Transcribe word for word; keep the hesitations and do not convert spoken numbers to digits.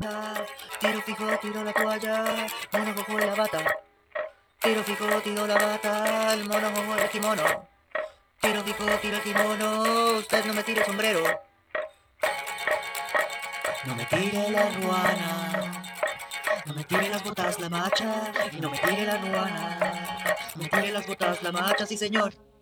bata. Tiro fijo, tiro la toalla, mono cojo y la bata. Tiro fijo, tiro la bata, el mono cojo el kimono. Tiro fijo, tiro el kimono, usted no me tire el sombrero. No me tire la ruana, no me tire las botas la macha, y no me tire la ruana. No me tire las botas la macha, sí señor.